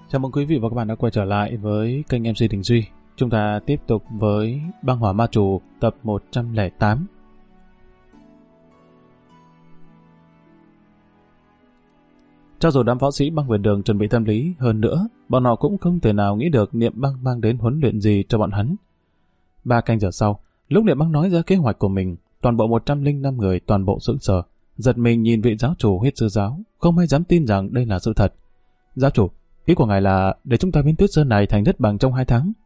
Chào mừng quý vị và các bạn đã quay trở lại với kênh MC Đình Duy. Chúng ta tiếp tục với Băng Hỏa Ma Trù tập 108. Cho dù đám võ sĩ băng huyền đường chuẩn bị tâm lý hơn nữa, bọn họ cũng không thể nào nghĩ được Niệm Băng mang đến huấn luyện gì cho bọn hắn. 3 canh giờ sau, lúc Niệm Băng nói ra kế hoạch của mình, toàn bộ 105 người toàn bộ sững sờ, giật mình nhìn vị giáo chủ Huyết Sư Giáo, không ai dám tin rằng đây là sự thật. Giáo chủ, ý của ngài là để chúng ta biến Tuyết Sơn này thành đất bằng trong 2 tháng.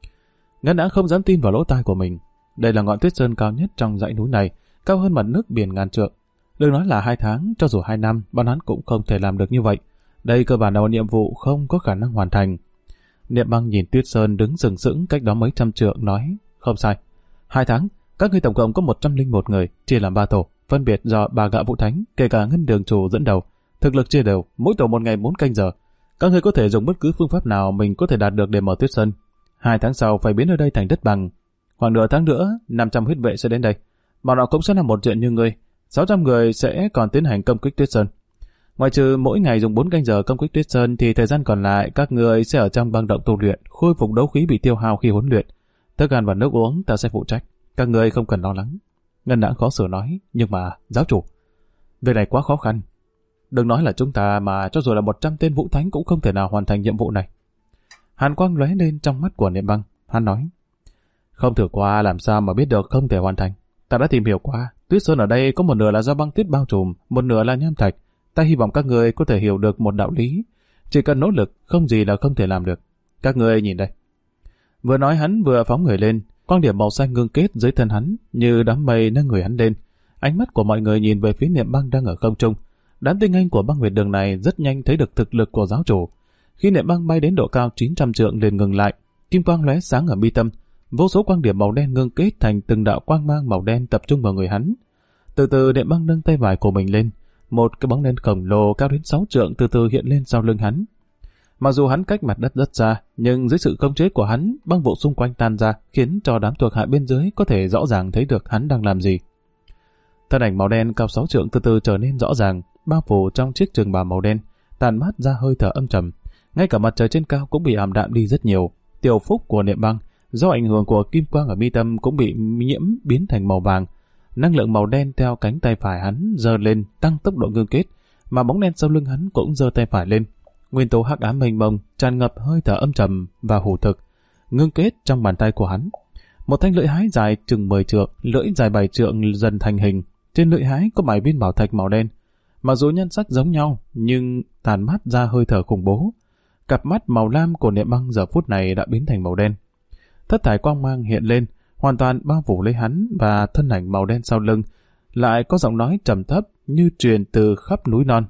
Ngân đã không dám tin vào lỗ tai của mình. Đây là ngọn Tuyết Sơn cao nhất trong dãy núi này, cao hơn mặt nước biển ngàn trượng. Đừng nói là 2 tháng, cho dù 2 năm, bọn hắn cũng không thể làm được như vậy. Đây cơ bản là một nhiệm vụ không có khả năng hoàn thành. Niệm Băng nhìn Tuyết Sơn đứng sừng sững cách đó mấy trăm trượng nói, không sai. 2 tháng, các ngươi tổng cộng có 101 người, chia làm 3 tổ, phân biệt do 3 gã vũ thánh, kể cả Ngân Đường Chủ dẫn đầu. Thực lực chia đều, mỗi tổ một ngày 4 canh giờ. Các ngươi có thể dùng bất cứ phương pháp nào mình có thể đạt được để mở Tuyết Sơn. 2 tháng sau phải biến ở đây thành đất bằng. Khoảng nửa tháng nữa, 500 huyết vệ sẽ đến đây. Bọn họ cũng sẽ làm một chuyện như ngươi. 600 người sẽ còn tiến hành công kích Tuyết Sơn. Ngoài trừ mỗi ngày dùng 4 canh giờ công kích Tuyết Sơn thì thời gian còn lại các ngươi sẽ ở trong băng động tu luyện, khôi phục đấu khí bị tiêu hao khi huấn luyện. Thức ăn và nước uống ta sẽ phụ trách. Các ngươi không cần lo lắng. Ngân đã khó xử nói, nhưng mà giáo chủ, việc này quá khó khăn. Đừng nói là chúng ta mà cho dù là 100 tên vũ thánh cũng không thể nào hoàn thành nhiệm vụ này. Hàn quang lóe lên trong mắt của Niệm Băng. Hắn nói, không thử qua làm sao mà biết được không thể hoàn thành. Ta đã tìm hiểu qua, Tuyết Sơn ở đây có một nửa là do băng tuyết bao trùm, một nửa là nham thạch. Ta hy vọng các người có thể hiểu được một đạo lý. Chỉ cần nỗ lực, không gì là không thể làm được. Các người nhìn đây. Vừa nói hắn vừa phóng người lên, quang điểm màu xanh ngưng kết dưới thân hắn như đám mây nâng người hắn lên. Ánh mắt của mọi người nhìn về phía Niệm Băng đang ở không trung. Đám tinh anh của băng huyệt đường này rất nhanh thấy được thực lực của giáo chủ. Khi Niệm Băng bay đến độ cao 900 trượng liền ngừng lại, kim quang lóe sáng ở mi tâm, vô số quang điểm màu đen ngưng kết thành từng đạo quang mang màu đen tập trung vào người hắn. Từ từ Niệm Băng nâng tay phải của mình lên, một cái bóng đen khổng lồ cao đến 6 trượng từ từ hiện lên sau lưng hắn. Mặc dù hắn cách mặt đất rất xa, nhưng dưới sự khống chế của hắn, băng vụ xung quanh tan ra, khiến cho đám thuộc hạ bên dưới có thể rõ ràng thấy được hắn đang làm gì. Thân ảnh màu đen cao 6 trượng từ từ trở nên rõ ràng, bao phủ trong chiếc trường bào màu đen, tàn mát ra hơi thở âm trầm. Ngay cả mặt trời trên cao cũng bị ảm đạm đi rất nhiều. Tiểu phúc của Niệm Băng do ảnh hưởng của kim quang ở mi tâm cũng bị nhiễm biến thành màu vàng. Năng lượng màu đen theo cánh tay phải hắn giơ lên tăng tốc độ ngưng kết, mà bóng đen sau lưng hắn cũng giơ tay phải lên. Nguyên tố hắc ám mênh mông tràn ngập hơi thở âm trầm và hủ thực ngưng kết trong bàn tay của hắn. Một thanh lưỡi hái dài chừng 10 trượng, lưỡi dài 7 trượng dần thành hình. Trên lưỡi hái có 7 viên bảo thạch màu đen. Mặc dù nhan sắc giống nhau, nhưng tàn mát ra hơi thở khủng bố. Cặp mắt màu lam của Niệm Băng giờ phút này đã biến thành màu đen. Thất thải quang mang hiện lên, hoàn toàn bao phủ lấy hắn và thân ảnh màu đen sau lưng. Lại có giọng nói trầm thấp như truyền từ khắp núi non.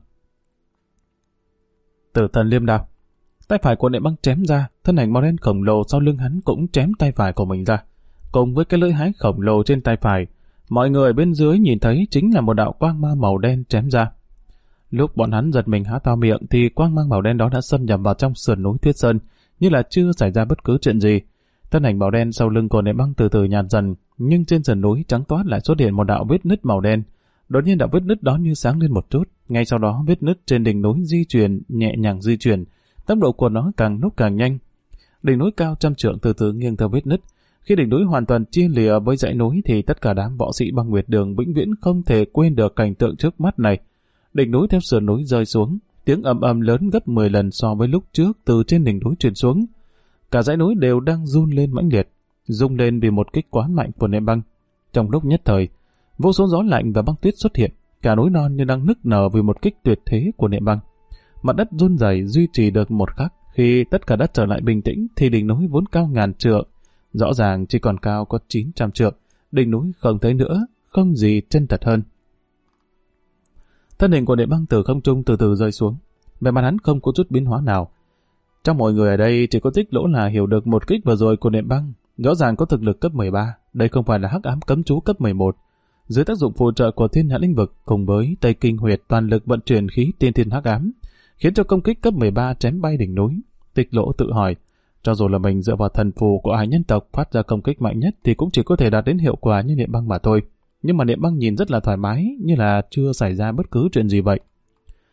Tử thần liêm đao. Tay phải của Niệm Băng chém ra, thân ảnh màu đen khổng lồ sau lưng hắn cũng chém tay phải của mình ra. Cùng với cái lưỡi hái khổng lồ trên tay phải, mọi người bên dưới nhìn thấy chính là một đạo quang mang màu đen chém ra. Lúc bọn hắn giật mình há to miệng thì quang mang màu đen đó đã xâm nhập vào trong sườn núi Tuyết Sơn, như là chưa xảy ra bất cứ chuyện gì. Thân ảnh màu đen sau lưng của Niệm Băng từ từ nhạt dần, nhưng trên sườn núi trắng toát lại xuất hiện một đạo vết nứt màu đen. Đột nhiên đạo vết nứt đó như sáng lên một chút, ngay sau đó vết nứt trên đỉnh núi di chuyển, nhẹ nhàng di chuyển, tốc độ của nó càng lúc càng nhanh. Đỉnh núi cao trăm trượng từ từ nghiêng theo vết nứt. Khi đỉnh núi hoàn toàn chia lìa với dãy núi thì tất cả đám võ sĩ băng nguyệt đường vĩnh viễn không thể quên được cảnh tượng trước mắt này. Đỉnh núi theo sườn núi rơi xuống, tiếng ầm ầm lớn gấp 10 lần so với lúc trước từ trên đỉnh núi truyền xuống. Cả dãy núi đều đang run lên mãnh liệt, rung lên vì một kích quá mạnh của Niệm Băng. Trong lúc nhất thời, vô số gió lạnh và băng tuyết xuất hiện, cả núi non như đang nức nở vì một kích tuyệt thế của Niệm Băng. Mặt đất run rẩy duy trì được một khắc, khi tất cả đất trở lại bình tĩnh thì đỉnh núi vốn cao ngàn trượng, rõ ràng chỉ còn cao có 900 trượng, đỉnh núi không thấy nữa, không gì chân thật hơn. Thân hình của Niệm Băng từ không trung từ từ rơi xuống, vẻ mặt hắn không có chút biến hóa nào. Trong mọi người ở đây chỉ có Tích Lỗ là hiểu được một kích vừa rồi của Niệm Băng, rõ ràng có thực lực cấp 13, đây không phải là hắc ám cấm chú cấp 11. Dưới tác dụng phù trợ của Thiên Nhãn Lĩnh Vực cùng với Tây Kinh Huyệt toàn lực vận chuyển khí tiên thiên hắc ám, khiến cho công kích cấp 13 chém bay đỉnh núi. Tích Lỗ tự hỏi, cho dù là mình dựa vào thần phù của hải nhân tộc phát ra công kích mạnh nhất thì cũng chỉ có thể đạt đến hiệu quả như Niệm Băng mà thôi. Nhưng mà Niệm Băng nhìn rất là thoải mái, như là chưa xảy ra bất cứ chuyện gì vậy.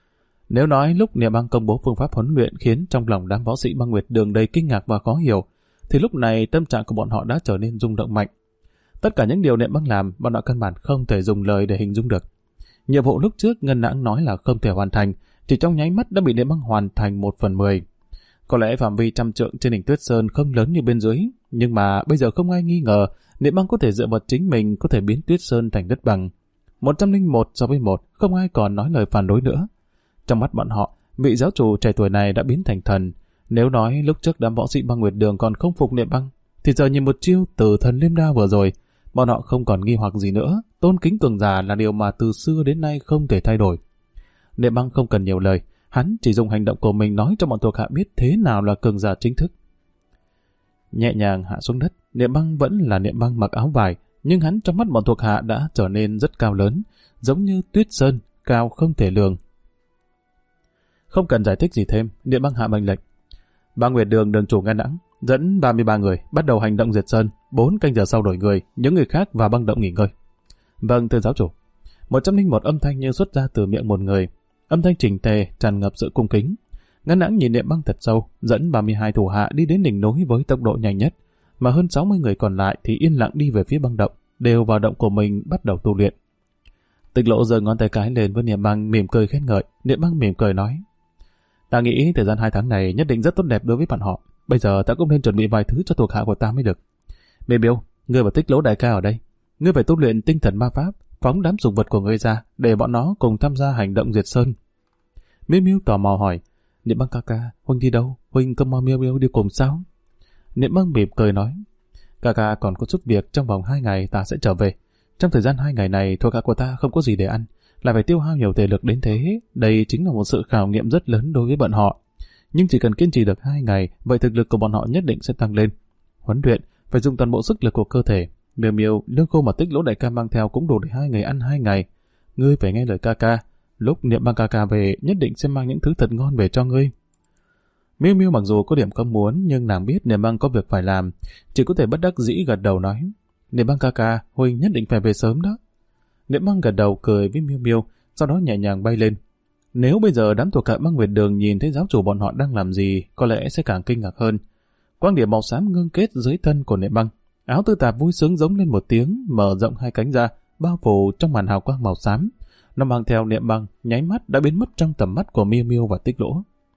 Nếu nói lúc Niệm Băng công bố phương pháp huấn luyện khiến trong lòng đám võ sĩ Băng Nguyệt Đường đầy kinh ngạc và khó hiểu, thì lúc này tâm trạng của bọn họ đã trở nên rung động mạnh. Tất cả những điều Niệm Băng làm, bọn họ căn bản không thể dùng lời để hình dung được. Nhiệm vụ lúc trước Ngân Nãng nói là không thể hoàn thành, chỉ trong nháy mắt đã bị Niệm Băng hoàn thành 1/10. Có lẽ phạm vi trăm trượng trên đỉnh Tuyết Sơn không lớn như bên dưới, nhưng mà bây giờ không ai nghi ngờ Niệm Băng có thể dựa vào chính mình có thể biến Tuyết Sơn thành đất bằng. 101 so với 1, không ai còn nói lời phản đối nữa. Trong mắt bọn họ, vị giáo chủ trẻ tuổi này đã biến thành thần. Nếu nói lúc trước đám võ sĩ Băng Nguyệt Đường còn không phục Niệm Băng, thì giờ nhìn một chiêu Tử Thần Liêm Đao vừa rồi, bọn họ không còn nghi hoặc gì nữa. Tôn kính cường giả là điều mà từ xưa đến nay không thể thay đổi. Niệm Băng không cần nhiều lời, hắn chỉ dùng hành động của mình nói cho bọn thuộc hạ biết thế nào là cường giả chính thức. Nhẹ nhàng hạ xuống đất, Niệm Băng vẫn là Niệm Băng mặc áo vải, nhưng hắn trong mắt bọn thuộc hạ đã trở nên rất cao lớn, giống như Tuyết Sơn, cao không thể lường. Không cần giải thích gì thêm, Niệm Băng hạ mệnh lệnh. Băng Nguyệt Đường đường chủ Ngân Nãng dẫn 33 người bắt đầu hành động diệt sơn, 4 canh giờ sau đổi người, những người khác vào băng động nghỉ ngơi. Vâng, thưa giáo chủ. 101 âm thanh như xuất ra từ miệng một người, âm thanh chỉnh tề tràn ngập sự cung kính. Ngân Nãng nhìn Niệm Băng thật sâu, dẫn 32 thủ hạ đi đến đỉnh núi với tốc độ nhanh nhất, mà hơn 60 người còn lại thì yên lặng đi về phía băng động, đều vào động của mình bắt đầu tu luyện. Tịch Lộ giơ ngón tay cái lên với Niệm Băng, mỉm cười khen ngợi. Niệm Băng mỉm cười nói: Ta nghĩ thời gian 2 tháng này nhất định rất tốt đẹp đối với bọn họ. Bây giờ ta cũng nên chuẩn bị vài thứ cho thuộc hạ của ta mới được. Miêu Miêu, ngươi và Tích Lỗ đại ca ở đây. Ngươi phải tu luyện tinh thần ma pháp, phóng đám sủng vật của ngươi ra, để bọn nó cùng tham gia hành động diệt sơn. Miêu Miêu tò mò hỏi: Niệm Băng ca ca, huynh đi đâu? Huynh không mong Miêu Miêu đi cùng sao? Niệm Băng mỉm cười nói: Ca ca còn có chút việc, trong vòng 2 ngày ta sẽ trở về. Trong thời gian 2 ngày này, thuộc hạ của ta không có gì để ăn, lại phải tiêu hao nhiều thể lực đến thế. Đây chính là một sự khảo nghiệm rất lớn đối với bọn họ. Nhưng chỉ cần kiên trì được 2 ngày, vậy thực lực của bọn họ nhất định sẽ tăng lên. Huấn luyện phải dùng toàn bộ sức lực của cơ thể. Miêu Miêu, lương khô mà Tích Lỗ đại ca mang theo cũng đủ để 2 ngày ăn 2 ngày. Ngươi phải nghe lời ca ca. Lúc Niệm Băng ca ca về, nhất định sẽ mang những thứ thật ngon về cho ngươi. Miêu Miêu mặc dù có điểm không muốn, nhưng nàng biết Niệm Băng có việc phải làm, chỉ có thể bất đắc dĩ gật đầu nói: Niệm Băng ca ca, huynh nhất định phải về sớm đó. Niệm Băng gật đầu cười với Miêu Miêu, sau đó nhẹ nhàng bay lên. Nếu bây giờ đám thuộc hạ Băng Nguyệt Đường nhìn thấy giáo chủ bọn họ đang làm gì, có lẽ sẽ càng kinh ngạc hơn. Quang điểm màu xám ngưng kết dưới thân của Niệm Băng, áo tư tạp vui sướng giống lên một tiếng, mở rộng 2 cánh ra, bao phủ trong màn hào quang màu xám. Nó mang theo Niệm Băng, nháy mắt đã biến mất trong tầm mắt của Miêu Miêu và Tích Lỗ.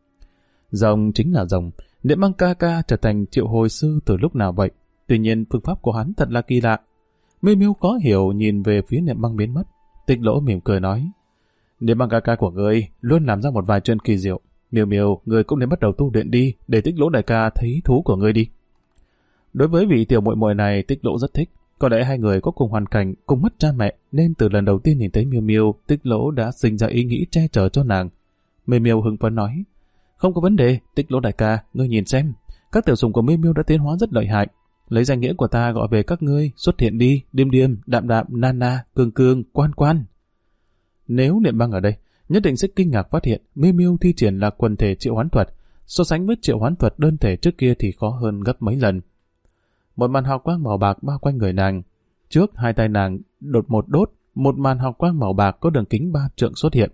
Rồng chính là rồng, Niệm Băng ca ca trở thành triệu hồi sư từ lúc nào vậy? Tuy nhiên phương pháp của hắn thật là kỳ lạ. Miêu Miêu khó hiểu nhìn về phía Niệm Băng biến mất. Tích Lỗ mỉm cười nói: Niệm Băng ca ca của ngươi luôn làm ra một vài chuyện kỳ diệu. Miêu Miêu, ngươi cũng nên bắt đầu tu luyện đi, để Tích Lỗ đại ca thấy thú của ngươi đi. Đối với vị tiểu muội muội này, Tích Lỗ rất thích. Có lẽ hai người có cùng hoàn cảnh, cùng mất cha mẹ, nên từ lần đầu tiên nhìn thấy Miêu Miêu, Tích Lỗ đã sinh ra ý nghĩ che chở cho nàng. Miêu Miêu hưng phấn nói: Không có vấn đề, Tích Lỗ đại ca, ngươi nhìn xem, các tiểu sủng của Miêu Miêu đã tiến hóa rất lợi hại. Lấy danh nghĩa của ta gọi về các ngươi, xuất hiện đi, Điềm Điềm, Đạm Đạm, Nana, Cương Cương, Quan Quan. Nếu Niệm Băng ở đây, nhất định sẽ kinh ngạc phát hiện Miêu Miêu thi triển là quần thể triệu hoán thuật, so sánh với triệu hoán thuật đơn thể trước kia thì khó hơn gấp mấy lần. Một màn hào quang màu bạc bao quanh người nàng. Trước 2 tay nàng đột một đốt, một màn hào quang màu bạc có đường kính 3 trượng xuất hiện.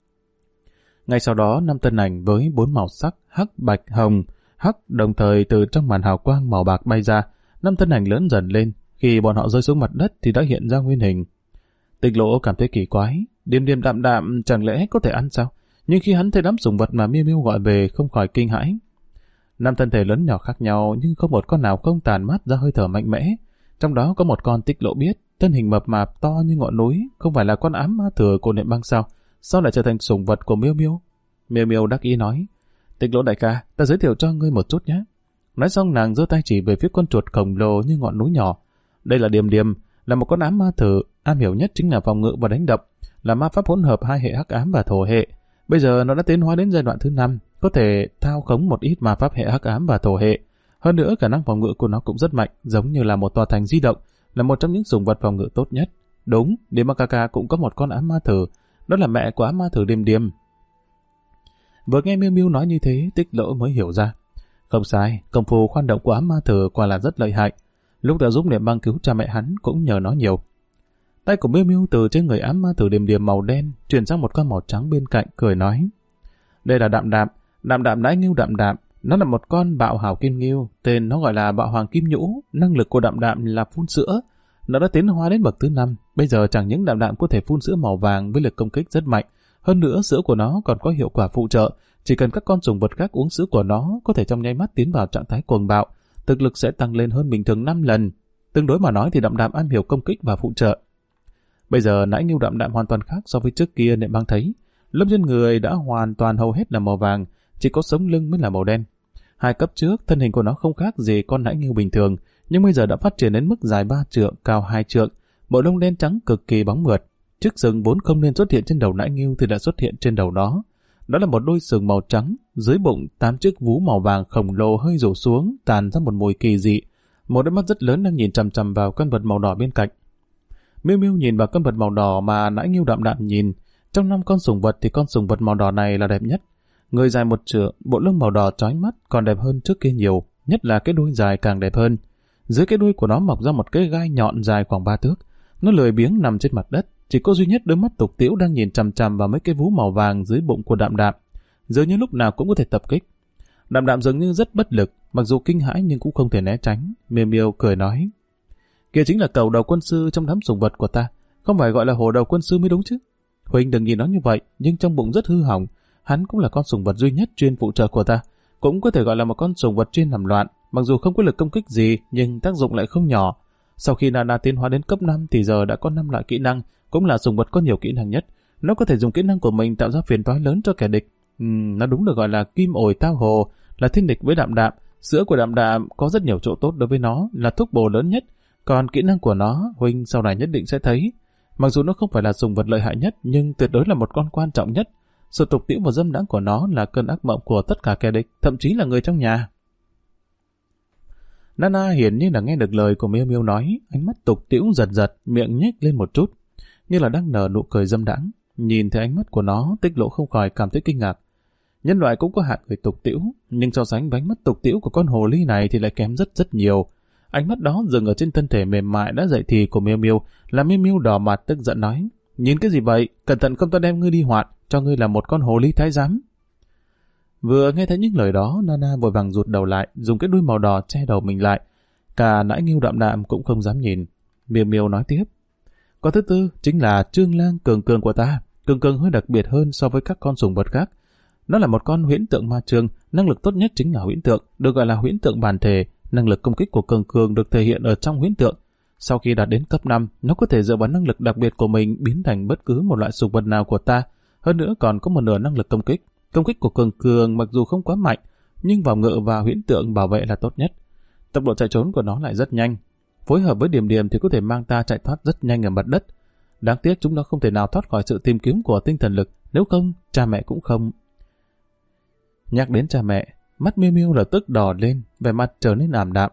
Ngay sau đó 5 thân ảnh với 4 màu sắc hắc, bạch, hồng, hắc đồng thời từ trong màn hào quang màu bạc bay ra. 5 thân ảnh lớn dần lên, khi bọn họ rơi xuống mặt đất thì đã hiện ra nguyên hình. Tích Lỗ cảm thấy kỳ quái, Điềm Điềm, Đạm Đạm chẳng lẽ có thể ăn sao? Nhưng khi hắn thấy đám sủng vật mà Miêu Miêu gọi về không khỏi kinh hãi. 5 thân thể lớn nhỏ khác nhau nhưng không một con nào không tàn mát ra hơi thở mạnh mẽ. Trong đó có một con Tích Lỗ biết, thân hình mập mạp to như ngọn núi, không phải là con ám ma thừa của Niệm Băng sao? Sao lại trở thành sủng vật của Miêu Miêu? Miêu Miêu đắc ý nói: Tích Lỗ đại ca, ta giới thiệu cho ngươi một chút nhé. Nói xong nàng giơ tay chỉ về phía con chuột khổng lồ như ngọn núi nhỏ. Đây là Điềm Điềm, là một con ám ma thử, am hiểu nhất chính là phòng ngự và đánh đập, là ma pháp hỗn hợp 2 hệ hắc ám và thổ hệ. Bây giờ nó đã tiến hóa đến giai đoạn thứ 5, có thể thao khống một ít ma pháp hệ hắc ám và thổ hệ. Hơn nữa khả năng phòng ngự của nó cũng rất mạnh, giống như là một tòa thành di động, là một trong những sủng vật phòng ngự tốt nhất. Đúng, Điềm Băng ca ca cũng có một con ám ma thử, đó là mẹ của ám ma thử Điềm Điềm. Vừa nghe Miêu Miêu nói như thế, Tích Lỗ mới hiểu ra. Không sai, công phu khoan động của ám ma thử quả là rất lợi hại. Lúc đã giúp Niệm Băng cứu cha mẹ hắn cũng nhờ nó nhiều. Tay của Miêu Miêu từ trên người ám ma thử Điềm Điềm màu đen chuyển sang một con màu trắng bên cạnh, cười nói: Đây là Đạm Đạm, Đạm Đạm Nãi Ngưu Đạm Đạm. Nó là một con bạo hào kim ngưu, tên nó gọi là bạo hoàng kim nhũ. Năng lực của Đạm Đạm là phun sữa. Nó đã tiến hóa đến bậc thứ 5. Bây giờ chẳng những Đạm Đạm có thể phun sữa màu vàng với lực công kích rất mạnh. Hơn nữa sữa của nó còn có hiệu quả phụ trợ. Chỉ cần các con sủng vật khác uống sữa của nó, có thể trong nháy mắt tiến vào trạng thái cuồng bạo. Thực lực sẽ tăng lên hơn bình thường 5 lần. Tương đối mà nói thì Đạm Đạm am hiểu công kích và phụ trợ. Bây giờ Nãi Ngưu Đạm Đạm hoàn toàn khác so với trước kia Niệm Băng thấy. Lông trên người đã hoàn toàn hầu hết là màu vàng, chỉ có sống lưng mới là màu đen. 2 cấp trước, thân hình của nó không khác gì con nãi ngưu bình thường, nhưng bây giờ đã phát triển đến mức dài 3 trượng, cao 2 trượng. Bộ lông đen trắng cực kỳ bóng mượt. Chiếc sừng vốn không nên xuất hiện trên đầu nãi ngưu thì đã xuất hiện trên đầu đó. Đó là một đôi sừng màu trắng, dưới bụng 8 chiếc vú màu vàng khổng lồ hơi rủ xuống, tàn ra một mùi kỳ dị. Một đôi mắt rất lớn đang nhìn chằm chằm vào con vật màu đỏ bên cạnh. Miêu Miêu nhìn vào con vật màu đỏ mà Nãi Ngưu Đạm Đạm nhìn. Trong 5 con sủng vật thì con sủng vật màu đỏ này là đẹp nhất. Người dài 1 trượng, bộ lông màu đỏ chói mắt, còn đẹp hơn trước kia nhiều, nhất là cái đuôi dài càng đẹp hơn. Dưới cái đuôi của nó mọc ra một cái gai nhọn dài khoảng 3 thước. Nó lười biếng nằm trên mặt đất, chỉ có duy nhất đôi mắt tục tĩu đang nhìn chằm chằm vào mấy cái vú màu vàng dưới bụng của Đạm Đạm, dường như lúc nào cũng có thể tập kích. Đạm Đạm dường như rất bất lực, mặc dù kinh hãi nhưng cũng không thể né tránh. Miêu Miêu cười nói: "Kia chính là cầu đầu quân sư trong đám sủng vật của ta, không phải gọi là hổ đầu quân sư mới đúng chứ?" "Huynh đừng nhìn nó như vậy, nhưng trong bụng rất hư hỏng. Hắn cũng là con sủng vật duy nhất chuyên phụ trợ của ta, cũng có thể gọi là một con sủng vật chuyên làm loạn. Mặc dù không có lực công kích gì, nhưng tác dụng lại không nhỏ. Sau khi Nana tiến hóa đến cấp 5 thì giờ đã có 5 loại kỹ năng, cũng là sủng vật có nhiều kỹ năng nhất. Nó có thể dùng kỹ năng của mình tạo ra phiền toái lớn cho kẻ địch. Nó đúng được gọi là kim ổi tao hồ, là thiên địch với Đạm Đạm. Sữa của Đạm Đạm có rất nhiều chỗ tốt đối với nó, là thuốc bổ lớn nhất. Còn kỹ năng của nó, huynh sau này nhất định sẽ thấy. Mặc dù nó không phải là sủng vật lợi hại nhất, nhưng tuyệt đối là một con quan trọng nhất. Sự tục tĩu và dâm đãng của nó là cơn ác mộng của tất cả kẻ địch, thậm chí là người trong nhà." Nana hiển nhiên là nghe được lời của Miêu Miêu nói, ánh mắt tục tĩu giật giật, miệng nhếch lên một chút, như là đang nở nụ cười dâm đãng. Nhìn thấy ánh mắt của nó, Tích Lỗ không khỏi cảm thấy kinh ngạc. Nhân loại cũng có hạng người tục tĩu, nhưng so sánh với ánh mắt tục tĩu của con hồ ly này thì lại kém rất rất nhiều. Ánh mắt đó dừng ở trên thân thể mềm mại đã dậy thì của Miêu Miêu, làm Miêu Miêu đỏ mặt tức giận nói: "Nhìn cái gì vậy? Cẩn thận không ta đem ngươi đi hoạn, cho ngươi là một con hồ ly thái giám." Vừa nghe thấy những lời đó, Nana vội vàng rụt đầu lại, dùng cái đuôi màu đỏ che đầu mình lại. Cả Nãi Ngưu Đạm Đạm cũng không dám nhìn. Miêu Miêu nói tiếp: "Con thứ tư chính là Trương Lang Cường Cường của ta. Cường Cường hơi đặc biệt hơn so với các con sủng vật khác. Nó là một con huyễn tượng ma trương, năng lực tốt nhất chính là huyễn tượng, được gọi là huyễn tượng bản thể. Năng lực công kích của Cường Cường được thể hiện ở trong huyễn tượng. Sau khi đạt đến cấp 5, nó có thể dựa vào năng lực đặc biệt của mình biến thành bất cứ một loại sủng vật nào của ta. Hơn nữa còn có một nửa năng lực công kích. Công kích của Cường Cường mặc dù không quá mạnh, nhưng vào ngự và huyễn tượng bảo vệ là tốt nhất. Tốc độ chạy trốn của nó lại rất nhanh. Phối hợp với Điềm Điềm thì có thể mang ta chạy thoát rất nhanh ở mặt đất. Đáng tiếc chúng nó không thể nào thoát khỏi sự tìm kiếm của tinh thần lực, nếu không, cha mẹ cũng không." Nhắc đến cha mẹ, mắt Miêu Miêu lập tức đỏ lên, vẻ mặt trở nên ảm đạm.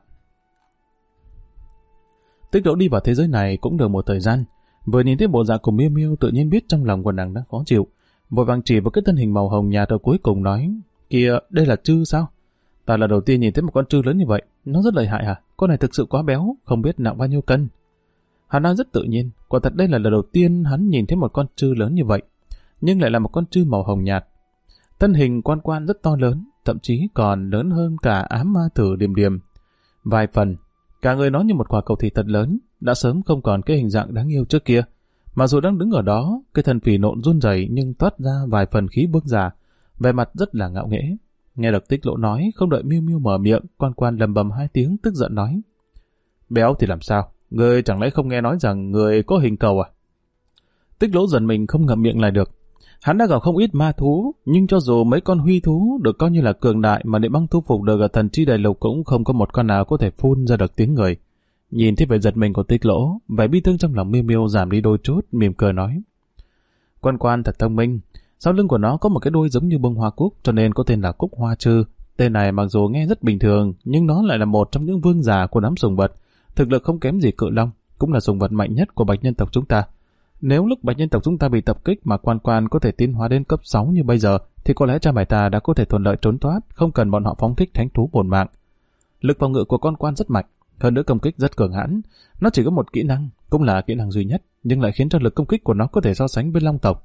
Tích Lỗ đi vào thế giới này cũng được một thời gian, vừa nhìn thấy bộ dạng của Miêu Miêu tự nhiên biết trong lòng của nàng đang khó chịu, vội vàng chỉ vào cái thân hình màu hồng nhạt ở cuối cùng nói: "Kìa, đây là trư sao? Ta là đầu tiên nhìn thấy một con trư lớn như vậy, nó rất lợi hại hả? Con này thực sự quá béo, không biết nặng bao nhiêu cân." Hắn nói rất tự nhiên, quả thật đây là lần đầu tiên hắn nhìn thấy một con trư lớn như vậy, nhưng lại là một con trư màu hồng nhạt. Thân hình quan quan rất to lớn, thậm chí còn lớn hơn cả ám ma thử Điềm Điềm vài phần. Cả người nó như một quả cầu thịt thật lớn, đã sớm không còn cái hình dạng đáng yêu trước kia. Mà dù đang đứng ở đó, cái thân phì nộn run rẩy nhưng toát ra vài phần khí vương giả, vẻ mặt rất là ngạo nghễ. Nghe được Tích Lỗ nói, không đợi Miêu Miêu mở miệng, quan quan lầm bầm 2 tiếng tức giận nói: "Béo thì làm sao? Người chẳng lẽ không nghe nói rằng người có hình cầu à?" Tích Lỗ giận mình không ngậm miệng lại được. Hắn đã gặp không ít ma thú, nhưng cho dù mấy con huy thú được coi như là cường đại mà Niệm Băng thu phục được ở Thần Chi Đại Lục cũng không có một con nào có thể phun ra được tiếng người. Nhìn thấy vẻ giật mình của Tích Lỗ, vẻ bi thương trong lòng Miêu Miêu giảm đi đôi chút, mỉm cười nói: "Quan quan thật thông minh, sau lưng của nó có một cái đuôi giống như bông hoa cúc, cho nên có tên là Cúc Hoa Trư. Tên này mặc dù nghe rất bình thường, nhưng nó lại là một trong những vương giả của đám sủng vật, thực lực không kém gì Cự Long, cũng là sủng vật mạnh nhất của Bạch Nhân tộc chúng ta. Nếu lúc Bạch Nhân tộc chúng ta bị tập kích mà quan quan có thể tiến hóa đến cấp 6 như bây giờ, thì có lẽ cha mẹ ta đã có thể thuận lợi trốn thoát, không cần bọn họ phóng thích thánh thú bổn mạng. Lực phòng ngự của con quan rất mạnh, hơn nữa công kích rất cường hãn. Nó chỉ có một kỹ năng, cũng là kỹ năng duy nhất, nhưng lại khiến cho lực công kích của nó có thể so sánh với Long tộc.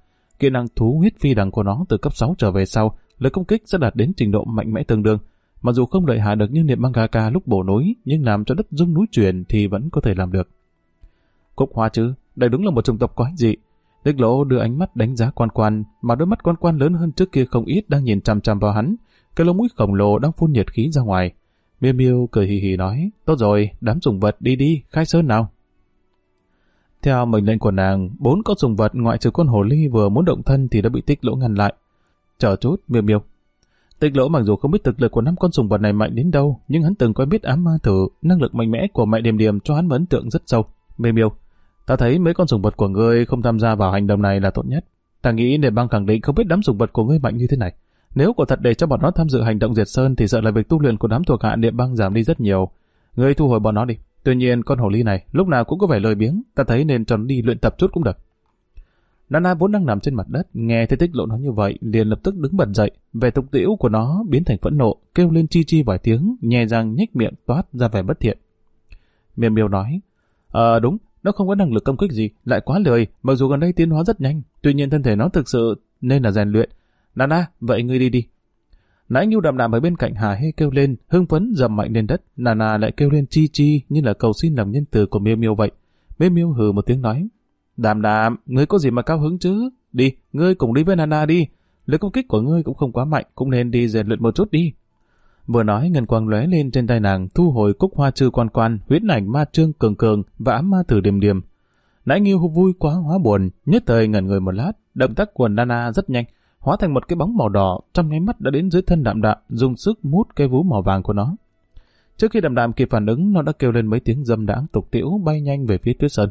kỹ năng thú huyết phi đằng của nó từ cấp 6 trở về sau, lực công kích sẽ đạt đến trình độ mạnh mẽ tương đương. Mặc dù không lợi hại được như niệm mangaka lúc bổ núi, nhưng làm cho đất rung núi chuyển thì vẫn có thể làm được. Cúc Hoa chứ, đây đúng là một chủng tộc quái dị. Đích Lỗ đưa ánh mắt đánh giá Quan Quan, mà đôi mắt Quan Quan lớn hơn trước kia không ít đang nhìn chằm chằm vào hắn. Cái lỗ mũi khổng lồ đang phun nhiệt khí ra ngoài. Miêu Miêu cười hì hì nói, tốt rồi, đám sủng vật đi, khai sơn nào. Theo mệnh lệnh của nàng, 4 con sủng vật ngoại trừ con hồ ly vừa muốn động thân thì đã bị Tích Lỗ ngăn lại. Chờ chút, Miêu Miêu. Tích Lỗ mặc dù không biết thực lực của 5 con sủng vật này mạnh đến đâu, nhưng hắn từng quen biết ám ma thử, năng lực mạnh mẽ của mẹ Điềm Điềm cho hắn ấn tượng rất sâu. Miêu Miêu, ta thấy mấy con sủng vật của ngươi không tham gia vào hành động này là tốt nhất. Ta nghĩ Niệm Băng khẳng định không biết đám sủng vật của ngươi mạnh như thế này. Nếu quả thật để cho bọn nó tham dự hành động diệt sơn thì sợ là việc tu luyện của đám thuộc hạ Niệm Băng giảm đi rất nhiều. Ngươi thu hồi bọn nó đi. Tuy nhiên con hồ ly này lúc nào cũng có vẻ lười biếng, ta thấy nên cho nó đi luyện tập chút cũng được. Nana vốn đang nằm trên mặt đất, nghe thấy Tích Lỗ nói như vậy, liền lập tức đứng bật dậy, vẻ tục tĩu của nó biến thành phẫn nộ, kêu lên chi chi vài tiếng, nhè răng nhếch miệng toát ra vẻ bất thiện. Miêu Miêu nói, đúng, nó không có năng lực công kích gì, lại quá lười, mặc dù gần đây tiến hóa rất nhanh, tuy nhiên thân thể nó thực sự nên là rèn luyện. Nana, vậy ngươi đi đi. Nãy Nhu Đạm Đạm ở bên cạnh hà hê kêu lên, hưng phấn dầm mạnh lên đất, Nana lại kêu lên chi chi như là cầu xin lòng nhân từ của Miêu Miêu vậy. Miêu Miêu hừ một tiếng nói, Đạm Đạm, ngươi có gì mà cao hứng chứ? Đi, ngươi cùng đi với Nana đi. Lực công kích của ngươi cũng không quá mạnh, cũng nên đi rèn luyện một chút đi. Vừa nói ngân quang lóe lên trên tay nàng, thu hồi Cúc Hoa Trư Quan Quan, huyễn ảnh ma trương cường cường và ám ma thử Điềm Điềm. Nãy Nghiêu vui quá hóa buồn, nhất thời ngẩn người một lát, động tác của Nana rất nhanh, hóa thành một cái bóng màu đỏ, trong nháy mắt đã đến dưới thân Đạm Đạm, dùng sức mút cái vú màu vàng của nó. Trước khi Đạm Đạm kịp phản ứng, nó đã kêu lên mấy tiếng dâm đãng tục tĩu bay nhanh về phía Tuyết Sơn.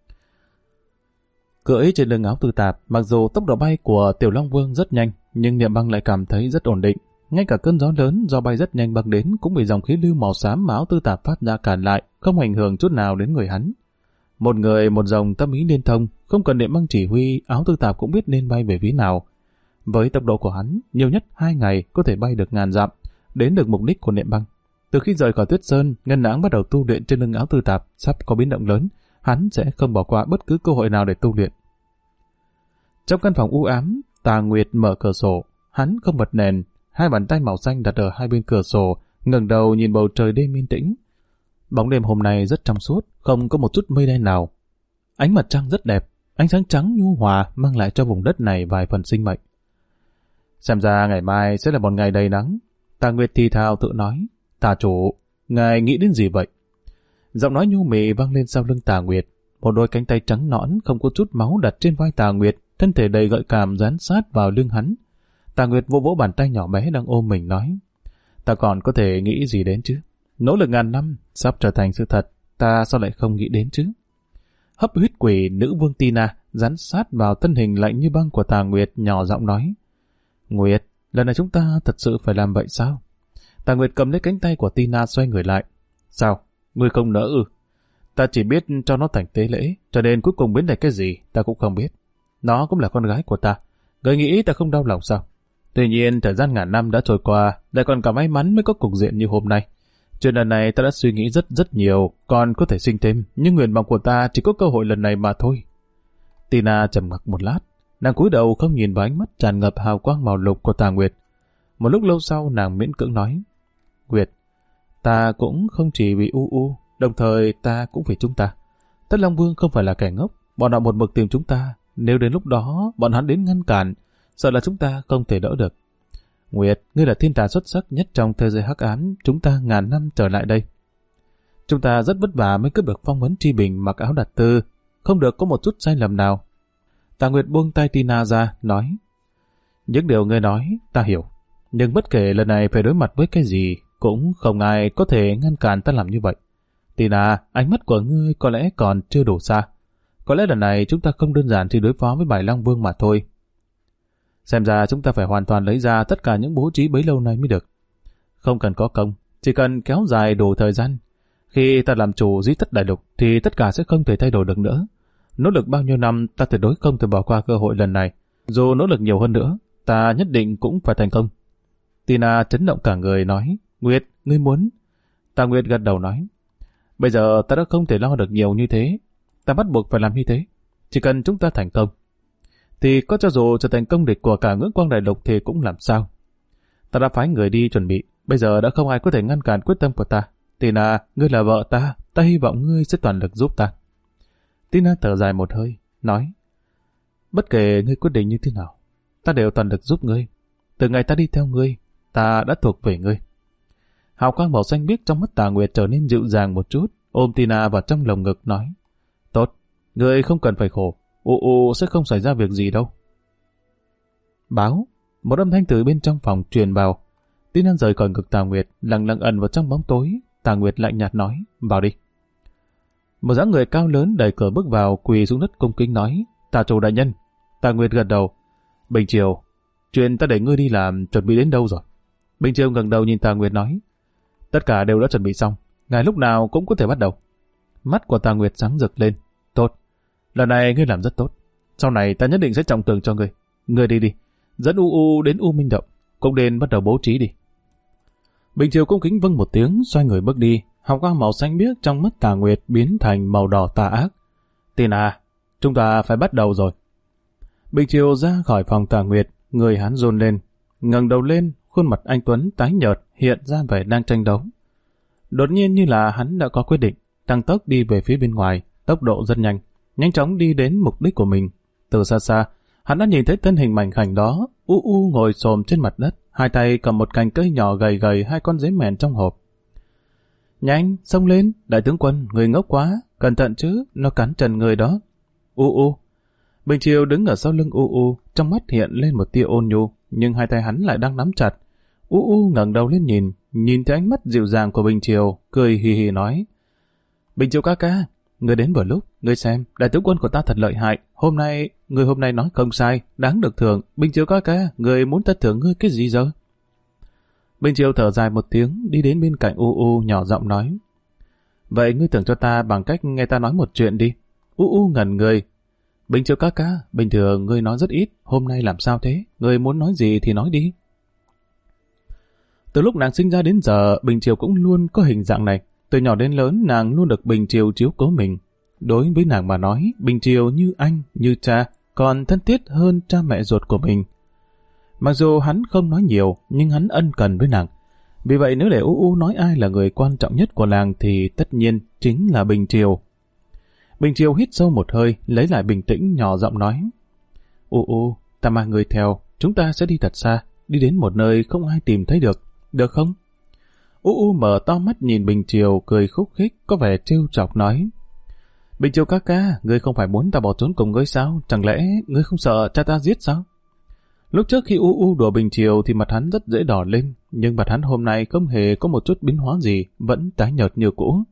Cưỡi trên lưng Áo Tư Tạp, mặc dù tốc độ bay của Tiểu Long Vương rất nhanh, nhưng Niệm Băng lại cảm thấy rất ổn định. Ngay cả cơn gió lớn do bay rất nhanh băng đến cũng bị dòng khí lưu màu xám mà Áo Tư Tạp phát ra cản lại, không ảnh hưởng chút nào đến người hắn. Một người một dòng tâm ý liên thông, không cần Niệm Băng chỉ huy, Áo Tư Tạp cũng biết nên bay về phía nào. Với tốc độ của hắn, nhiều nhất 2 ngày có thể bay được 1000 dặm, đến được mục đích của Niệm Băng. Từ khi rời khỏi Tuyết Sơn, Ngân Áng bắt đầu tu luyện trên lưng Áo Tư Tạp, sắp có biến động lớn, hắn sẽ không bỏ qua bất cứ cơ hội nào để tu luyện. Trong căn phòng u ám, Tà Nguyệt mở cửa sổ, hắn không bật nền, 2 bàn tay màu xanh đặt ở hai bên cửa sổ, ngẩng đầu nhìn bầu trời đêm yên tĩnh. Bóng đêm hôm nay rất trong suốt, không có một chút mây đen nào. Ánh mặt trăng rất đẹp, ánh sáng trắng nhu hòa mang lại cho vùng đất này vài phần sinh mệnh. Xem ra ngày mai sẽ là một ngày đầy nắng. Tà Nguyệt thì thào tự nói, Tà chủ, ngài nghĩ đến gì vậy? Giọng nói nhu mị vang lên sau lưng Tà Nguyệt, một đôi cánh tay trắng nõn không có chút máu đặt trên vai Tà Nguyệt, thân thể đầy gợi cảm dán sát vào lưng hắn. Tà Nguyệt vỗ vỗ bàn tay nhỏ bé đang ôm mình nói, ta còn có thể nghĩ gì đến chứ? Nỗ lực 1000 năm sắp trở thành sự thật, ta sao lại không nghĩ đến chứ? Hấp huyết quỷ nữ vương Tina dán sát vào thân hình lạnh như băng của Tà Nguyệt, nhỏ giọng nói, Nguyệt, lần này chúng ta thật sự phải làm vậy sao? Tà Nguyệt cầm lấy cánh tay của Tina xoay người lại. Sao? Ngươi không nỡ ư? Ta chỉ biết cho nó thành tế lễ, cho nên cuối cùng biến thành cái gì ta cũng không biết. Nó cũng là con gái của ta. Ngươi nghĩ ta không đau lòng sao? Tuy nhiên thời gian 1000 năm đã trôi qua, lại còn cả may mắn mới có cục diện như hôm nay. Chuyện lần này ta đã suy nghĩ rất nhiều, còn có thể sinh thêm, nhưng nguyện vọng của ta chỉ có cơ hội lần này mà thôi. Tina trầm mặc một lát, nàng cúi đầu không nhìn vào ánh mắt tràn ngập hào quang màu lục của Tà Nguyệt. Một lúc lâu sau nàng miễn cưỡng nói, Nguyệt, ta cũng không chỉ vì u, đồng thời ta cũng vì chúng ta. Tất Long Vương không phải là kẻ ngốc, bọn họ một mực tìm chúng ta, nếu đến lúc đó bọn hắn đến ngăn cản, sợ là chúng ta không thể đỡ được. Nguyệt, ngươi là thiên tài xuất sắc nhất trong thế giới hắc ám, chúng ta 1000 năm trở lại đây. Chúng ta rất vất vả mới cướp được phong vấn tri bình mặc áo đặt tư, không được có một chút sai lầm nào. Tà Nguyệt buông tay Tina ra, nói, những điều ngươi nói, ta hiểu, nhưng bất kể lần này phải đối mặt với cái gì, cũng không ai có thể ngăn cản ta làm như vậy. Tina, ánh mắt của ngươi có lẽ còn chưa đủ xa. Có lẽ lần này chúng ta không đơn giản chỉ đối phó với Bạch Long Vương mà thôi. Xem ra chúng ta phải hoàn toàn lấy ra tất cả những bố trí bấy lâu nay mới được. Không cần có công, chỉ cần kéo dài đủ thời gian. Khi ta làm chủ Di Tất Đại Lục thì tất cả sẽ không thể thay đổi được nữa. Nỗ lực bao nhiêu năm ta tuyệt đối không thể bỏ qua cơ hội lần này. Dù nỗ lực nhiều hơn nữa, ta nhất định cũng phải thành công. Tina chấn động cả người nói, Nguyệt, ngươi muốn? Tà Nguyệt gật đầu nói, bây giờ ta đã không thể lo được nhiều như thế. Ta bắt buộc phải làm như thế. Chỉ cần chúng ta thành công. thì có cho dù trở thành công địch của cả Ngưỡng Quang Đại Lục thì cũng làm sao. Ta đã phái người đi chuẩn bị, bây giờ đã không ai có thể ngăn cản quyết tâm của ta. Tina, ngươi là vợ ta, ta hy vọng ngươi sẽ toàn lực giúp ta. Tina thở dài một hơi, nói, bất kể ngươi quyết định như thế nào, ta đều toàn lực giúp ngươi. Từ ngày ta đi theo ngươi, ta đã thuộc về ngươi. Hào quang màu xanh biếc trong mắt Tà Nguyệt trở nên dịu dàng một chút, ôm Tina vào trong lồng ngực nói, tốt, ngươi không cần phải khổ, sẽ không xảy ra việc gì đâu. Báo, một âm thanh từ bên trong phòng truyền vào. Tina rời khỏi ngực Tà Nguyệt, lặng lặng ẩn vào trong bóng tối. Tà Nguyệt lạnh nhạt nói, vào đi. Một dáng người cao lớn đẩy cửa bước vào, quỳ xuống đất cung kính nói, Tà chủ đại nhân. Tà Nguyệt gật đầu, Bình Triều, chuyện ta để ngươi đi làm chuẩn bị đến đâu rồi? Bình Triều ngẩng đầu nhìn Tà Nguyệt nói, tất cả đều đã chuẩn bị xong, ngài lúc nào cũng có thể bắt đầu. Mắt của Tà Nguyệt sáng rực lên, tốt, lần này ngươi làm rất tốt, sau này ta nhất định sẽ trọng thưởng cho ngươi. Ngươi đi đi, dẫn đến U Minh Động, cũng nên bắt đầu bố trí đi. Bình Triều cung kính vâng một tiếng, xoay người bước đi. Hào quang màu xanh biếc trong mắt Tà Nguyệt biến thành màu đỏ tà ác. Tina, chúng ta phải bắt đầu rồi. Bình Triều ra khỏi phòng Tà Nguyệt, người hắn run lên, ngẩng đầu lên, khuôn mặt anh tuấn tái nhợt hiện ra vẻ đang tranh đấu. Đột nhiên như là hắn đã có quyết định, tăng tốc đi về phía bên ngoài, tốc độ rất nhanh, nhanh chóng đi đến mục đích của mình. Từ xa xa, hắn đã nhìn thấy thân hình mảnh khảnh đó, ngồi xổm trên mặt đất, hai tay cầm một cành cây nhỏ gầy gầy, hai con dế mèn trong hộp. Nhanh, xông lên, đại tướng quân, người ngốc quá, cẩn thận chứ, nó cắn trần người đó. Bình Triều đứng ở sau lưng trong mắt hiện lên một tia ôn nhu, nhưng hai tay hắn lại đang nắm chặt. Ngẩng đầu lên nhìn thấy ánh mắt dịu dàng của Bình Triều, cười hì hì nói, Bình Triều ca ca, người đến vừa lúc, người xem, đại tướng quân của ta thật lợi hại, hôm nay nói không sai, đáng được thưởng. Bình Triều ca ca, người muốn ta thưởng ngươi cái gì giờ? Bình Triều thở dài một tiếng, đi đến bên cạnh nhỏ giọng nói, vậy ngươi thưởng cho ta bằng cách nghe ta nói một chuyện đi. Ngẩn người, Bình Triều ca ca, bình thường ngươi nói rất ít, hôm nay làm sao thế, ngươi muốn nói gì thì nói đi. Từ lúc nàng sinh ra đến giờ, Bình Triều cũng luôn có hình dạng này. Từ nhỏ đến lớn, nàng luôn được Bình Triều chiếu cố mình. Đối với nàng mà nói, Bình Triều như anh, như cha, còn thân thiết hơn cha mẹ ruột của mình. Mặc dù hắn không nói nhiều, nhưng hắn ân cần với nàng. Vì vậy nếu để nói ai là người quan trọng nhất của nàng thì tất nhiên chính là Bình Triều. Bình Triều hít sâu một hơi, lấy lại bình tĩnh nhỏ giọng nói, ta mang người theo, chúng ta sẽ đi thật xa, đi đến một nơi không ai tìm thấy được không? Mở to mắt nhìn Bình Triều, cười khúc khích, có vẻ trêu chọc nói, Bình Triều ca ca, ngươi không phải muốn ta bỏ trốn cùng ngươi sao? Chẳng lẽ ngươi không sợ cha ta giết sao? Lúc trước khi đùa Bình Triều thì mặt hắn rất dễ đỏ lên, nhưng mặt hắn hôm nay không hề có một chút biến hóa gì, vẫn tái nhợt như cũ.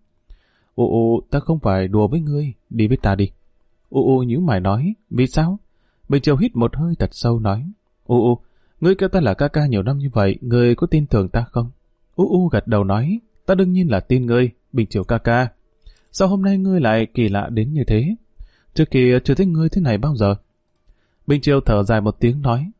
Ta không phải đùa với ngươi, đi với ta đi. Nhíu mày nói, vì sao? Bình Triều hít một hơi thật sâu nói, ngươi kêu ta là ca ca nhiều năm như vậy, ngươi có tin tưởng ta không? Gật đầu nói, ta đương nhiên là tin ngươi, Bình Triều ca ca. Sao hôm nay ngươi lại kỳ lạ đến như thế? Trước kia chưa thấy ngươi thế này bao giờ. Bình Triều thở dài một tiếng nói,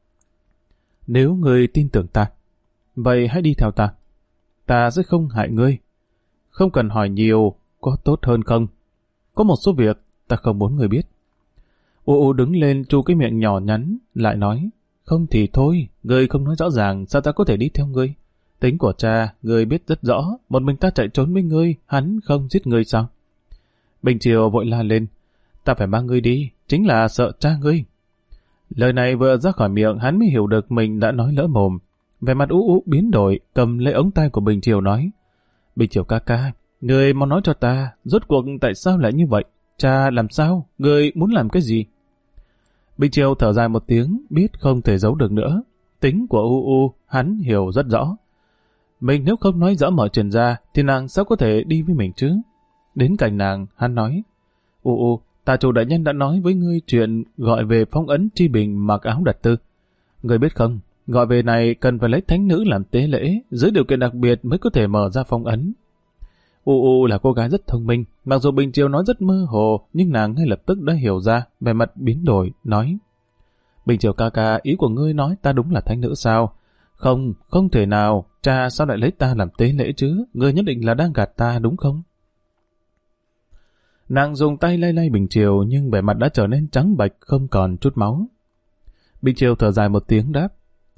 nếu ngươi tin tưởng ta, vậy hãy đi theo ta. Ta sẽ không hại ngươi. Không cần hỏi nhiều, có tốt hơn không? Có một số việc ta không muốn ngươi biết. Đứng lên chu cái miệng nhỏ nhắn, lại nói, không thì thôi, ngươi không nói rõ ràng, sao ta có thể đi theo ngươi? Tính của cha, ngươi biết rất rõ, một mình ta chạy trốn với ngươi, hắn không giết ngươi sao? Bình Triều vội la lên, ta phải mang ngươi đi, chính là sợ cha ngươi. Lời này vừa ra khỏi miệng, hắn mới hiểu được mình đã nói lỡ mồm. Vẻ mặt biến đổi, cầm lấy ống tay của Bình Triều nói, Bình Triều ca ca, ngươi mau nói cho ta, rốt cuộc tại sao lại như vậy? Cha làm sao? Ngươi muốn làm cái gì? Bình Triều thở dài một tiếng, biết không thể giấu được nữa. Tính của hắn hiểu rất rõ. Mình nếu không nói rõ mọi chuyện ra, thì nàng sao có thể đi với mình chứ? Đến cạnh nàng, hắn nói, Tà chủ đại nhân đã nói với ngươi chuyện gọi về phong ấn Tri Bình mặc áo đặt tư. Ngươi biết không, gọi về này cần phải lấy thánh nữ làm tế lễ, dưới điều kiện đặc biệt mới có thể mở ra phong ấn. Là cô gái rất thông minh, mặc dù Bình Triều nói rất mơ hồ, nhưng nàng ngay lập tức đã hiểu ra, vẻ mặt biến đổi, nói, Bình Triều ca ca, ý của ngươi nói ta đúng là thánh nữ sao? Không thể nào, cha sao lại lấy ta làm tế lễ chứ? Ngươi nhất định là đang gạt ta đúng không? Nàng dùng tay lay lay Bình Triều nhưng vẻ mặt đã trở nên trắng bệch không còn chút máu. Bình Triều thở dài một tiếng đáp.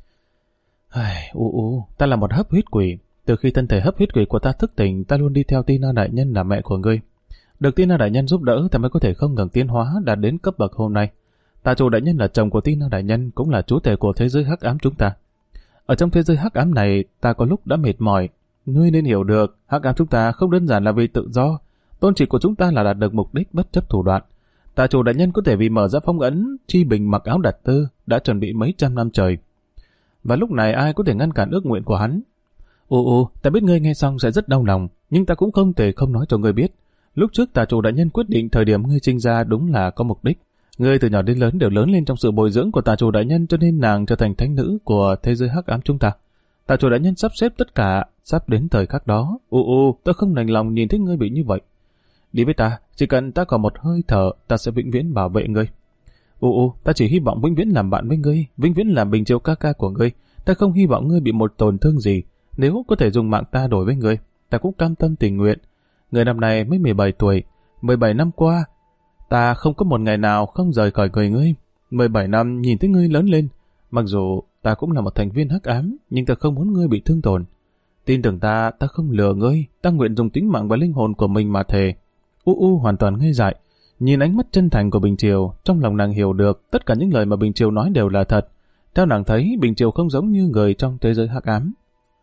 Ta là một hấp huyết quỷ. Từ khi thân thể hấp huyết quỷ của ta thức tỉnh, ta luôn đi theo Tina đại nhân là mẹ của ngươi. Được Tina đại nhân giúp đỡ, ta mới có thể không ngừng tiến hóa đạt đến cấp bậc hôm nay. Tà chủ đại nhân là chồng của Tina đại nhân, cũng là chúa tể của thế giới hắc ám chúng ta. Ở trong thế giới hắc ám này, ta có lúc đã mệt mỏi. Ngươi nên hiểu được, hắc ám chúng ta không đơn giản là vì tự do. Tôn chỉ của chúng ta là đạt được mục đích bất chấp thủ đoạn. Tà chủ đại nhân có thể vì mở ra phong ấn, chi bình mặc áo đặt tư, đã chuẩn bị mấy trăm năm trời. Và lúc này ai có thể ngăn cản ước nguyện của hắn? Ta biết ngươi nghe xong sẽ rất đau lòng, nhưng ta cũng không thể không nói cho ngươi biết. Lúc trước tà chủ đại nhân quyết định thời điểm ngươi sinh ra đúng là có mục đích. Ngươi từ nhỏ đến lớn đều lớn lên trong sự bồi dưỡng của tà chủ đại nhân, cho nên nàng trở thành thánh nữ của thế giới hắc ám chúng ta. Tà chủ đại nhân sắp xếp tất cả, sắp đến thời khắc đó. Ta không đành lòng nhìn thấy ngươi bị như vậy. Đi với ta, chỉ cần ta còn một hơi thở, ta sẽ vĩnh viễn bảo vệ ngươi. Ta chỉ hy vọng vĩnh viễn làm bạn với ngươi, vĩnh viễn làm Bình Triều ca ca của ngươi. Ta không hy vọng ngươi bị một tổn thương gì. Nếu có thể dùng mạng ta đổi với ngươi, ta cũng cam tâm tình nguyện. Người năm nay mới 17 tuổi, 17 năm qua, ta không có một ngày nào không rời khỏi người ngươi. 17 năm nhìn thấy ngươi lớn lên, mặc dù ta cũng là một thành viên hắc ám, nhưng ta không muốn ngươi bị thương tổn. Tin tưởng ta không lừa ngươi, ta nguyện dùng tính mạng và linh hồn của mình mà thề. Hoàn toàn ngây dại, nhìn ánh mắt chân thành của Bình Triều, trong lòng nàng hiểu được tất cả những lời mà Bình Triều nói đều là thật. Theo nàng thấy, Bình Triều không giống như người trong thế giới hắc ám.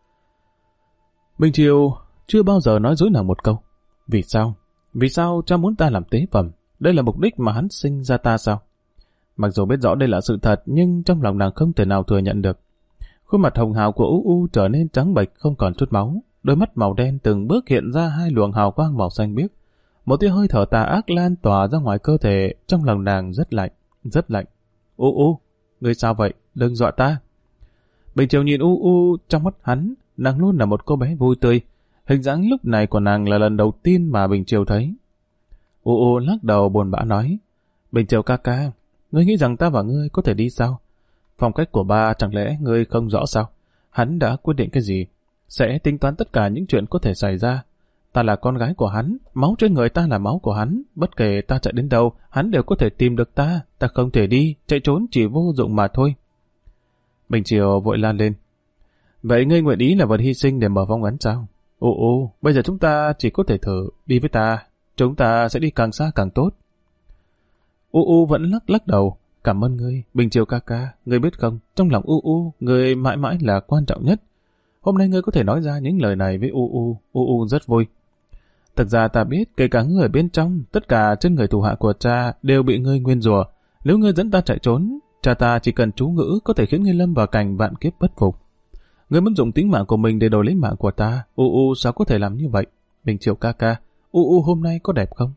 Bình Triều chưa bao giờ nói dối nàng một câu. Vì sao? Vì sao cha muốn ta làm tế phẩm? Đây là mục đích mà hắn sinh ra ta sao? Mặc dù biết rõ đây là sự thật, nhưng trong lòng nàng không thể nào thừa nhận được. Khuôn mặt hồng hào của trở nên trắng bệch không còn chút máu. Đôi mắt màu đen từng bước hiện ra hai luồng hào quang màu xanh biếc. Một tia hơi thở tà ác lan tỏa ra ngoài cơ thể, trong lòng nàng rất lạnh, rất lạnh. Ngươi sao vậy? Đừng dọa ta. Bình Triều nhìn trong mắt hắn, nàng luôn là một cô bé vui tươi. Hình dáng lúc này của nàng là lần đầu tiên mà Bình Triều thấy. Lắc đầu buồn bã nói. Bình Triều ca ca, ngươi nghĩ rằng ta và ngươi có thể đi sao? Phong cách của ba chẳng lẽ ngươi không rõ sao? Hắn đã quyết định cái gì? Sẽ tính toán tất cả những chuyện có thể xảy ra. Ta là con gái của hắn, máu trên người ta là máu của hắn. Bất kể ta chạy đến đâu, hắn đều có thể tìm được ta. Ta không thể đi, chạy trốn chỉ vô dụng mà thôi. Bình Triều vội la lên. Vậy ngươi nguyện ý là vật hy sinh để mở phong ấn sao? Bây giờ chúng ta chỉ có thể thử, đi với ta. Chúng ta sẽ đi càng xa càng tốt. Vẫn lắc đầu. Cảm ơn ngươi, Bình Triều ca ca. Ngươi biết không, trong lòng ngươi mãi mãi là quan trọng nhất. Hôm nay ngươi có thể nói ra những lời này với rất vui. Thực ra ta biết, kể cả ngươi ở bên trong, tất cả trên người thủ hạ của cha đều bị ngươi nguyên rủa. Nếu ngươi dẫn ta chạy trốn, cha ta chỉ cần chú ngữ có thể khiến ngươi lâm vào cảnh vạn kiếp bất phục. Ngươi muốn dùng tính mạng của mình để đổi lấy mạng của ta. Sao có thể làm như vậy? Bình Triều ca ca, hôm nay có đẹp không?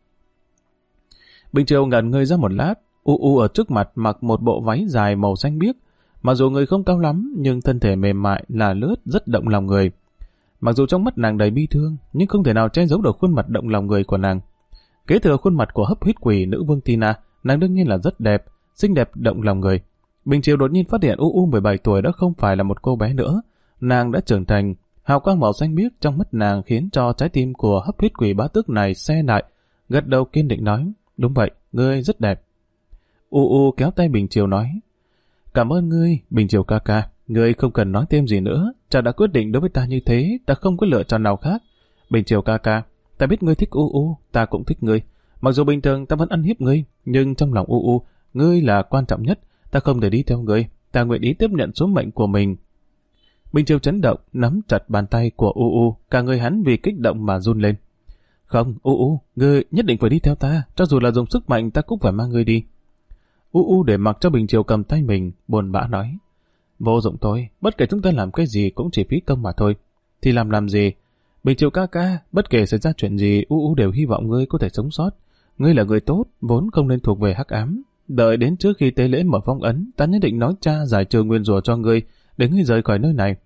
Bình Triều ngẩn người ra một lát. Ở trước mặt mặc một bộ váy dài màu xanh biếc. Mặc dù người không cao lắm, nhưng thân thể mềm mại là lướt rất động lòng người. Mặc dù trong mắt nàng đầy bi thương, nhưng không thể nào che giấu được khuôn mặt động lòng người của nàng. Kế thừa khuôn mặt của hấp huyết quỷ nữ vương Tina, nàng đương nhiên là rất đẹp, xinh đẹp động lòng người. Bình Triều đột nhiên phát hiện 17 tuổi đã không phải là một cô bé nữa. Nàng đã trưởng thành, hào quang màu xanh biếc trong mắt nàng khiến cho trái tim của hấp huyết quỷ bá tước này se lại, gật đầu kiên định nói, đúng vậy, ngươi rất đẹp. Kéo tay Bình Triều nói, cảm ơn ngươi, Bình Triều ca ca, ngươi không cần nói thêm gì nữa, cha đã quyết định đối với ta như thế, ta không có lựa chọn nào khác. Bình Triều ca ca, ta biết ngươi thích ta cũng thích ngươi. Mặc dù bình thường ta vẫn ăn hiếp ngươi, nhưng trong lòng ngươi là quan trọng nhất, ta không thể đi theo ngươi, ta nguyện ý tiếp nhận số mệnh của mình. Bình Triều chấn động, nắm chặt bàn tay của cả người hắn vì kích động mà run lên. Không, ngươi nhất định phải đi theo ta, cho dù là dùng sức mạnh ta cũng phải mang ngươi đi. Để mặc cho Bình Triều cầm tay mình, buồn bã nói. Vô dụng thôi, bất kể chúng ta làm cái gì cũng chỉ phí công mà thôi. Thì làm gì? Bình Triều ca ca, bất kể xảy ra chuyện gì, đều hy vọng ngươi có thể sống sót. Ngươi là người tốt, vốn không nên thuộc về hắc ám. Đợi đến trước khi tế lễ mở phong ấn, ta nhất định nói cha giải trừ nguyên rủa cho ngươi, để ngươi rời khỏi nơi này.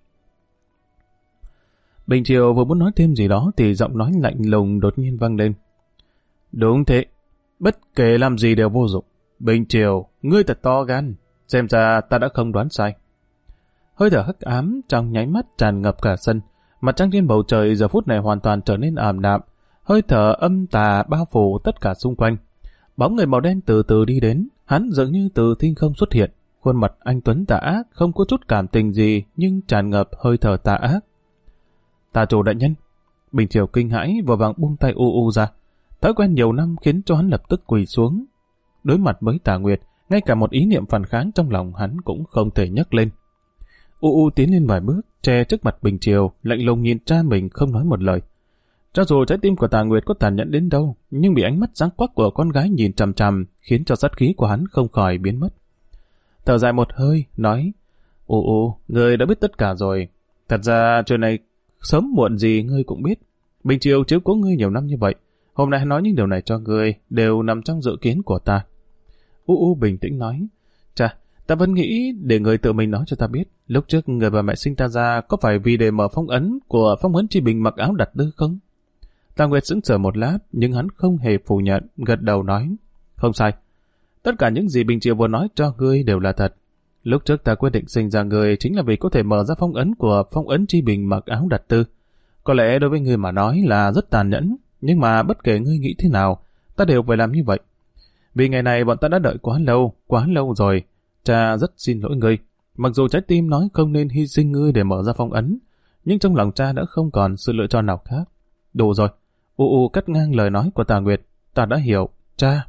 Bình Triều vừa muốn nói thêm gì đó thì giọng nói lạnh lùng đột nhiên vang lên. Đúng thế, bất kể làm gì đều vô dụng. Bình Triều, ngươi thật to gan, xem ra ta đã không đoán sai. Hơi thở hắc ám trong nháy mắt tràn ngập cả sân, mặt trăng trên bầu trời giờ phút này hoàn toàn trở nên ảm đạm. hơi thở âm tà bao phủ tất cả xung quanh. Bóng người màu đen từ từ đi đến, hắn dường như từ thiên không xuất hiện. Khuôn mặt anh tuấn tà ác, không có chút cảm tình gì, nhưng tràn ngập hơi thở tà ác. Tà chủ đại nhân. Bình Triều kinh hãi vội vàng buông tay U ra. Thói quen nhiều năm khiến cho hắn lập tức quỳ xuống. Đối mặt với Tà Nguyệt, ngay cả một ý niệm phản kháng trong lòng hắn cũng không thể nhấc lên. Tiến lên vài bước, che trước mặt Bình Triều, lạnh lùng nhìn cha mình không nói một lời. Cho dù trái tim của Tà Nguyệt có tàn nhẫn đến đâu, nhưng bị ánh mắt sáng quắc của con gái nhìn chằm chằm, khiến cho sát khí của hắn không khỏi biến mất. Thở dài một hơi, nói, ngươi đã biết tất cả rồi. Thật ra chuyện này sớm muộn gì ngươi cũng biết. Bình Triều chiếu cố ngươi nhiều năm như vậy, hôm nay nói những điều này cho ngươi đều nằm trong dự kiến của ta. Bình tĩnh nói, cha, ta vẫn nghĩ để người tự mình nói cho ta biết, lúc trước người và mẹ sinh ta ra có phải vì để mở phong ấn của phong ấn Chi Bình mặc áo đặt tư không? Tà Nguyệt sững sờ một lát, nhưng hắn không hề phủ nhận, gật đầu nói, không sai. Tất cả những gì Bình Triều vừa nói cho ngươi đều là thật. Lúc trước ta quyết định sinh ra ngươi chính là vì có thể mở ra phong ấn của phong ấn Chi Bình mặc áo đặt tư. Có lẽ đối với ngươi mà nói là rất tàn nhẫn, nhưng mà bất kể ngươi nghĩ thế nào, ta đều phải làm như vậy. Vì ngày này bọn ta đã đợi quá lâu rồi. Cha rất xin lỗi ngươi. Mặc dù trái tim nói không nên hy sinh ngươi để mở ra phong ấn, nhưng trong lòng cha đã không còn sự lựa chọn nào khác. Đủ rồi. Cắt ngang lời nói của Tà Nguyệt. Ta đã hiểu, cha.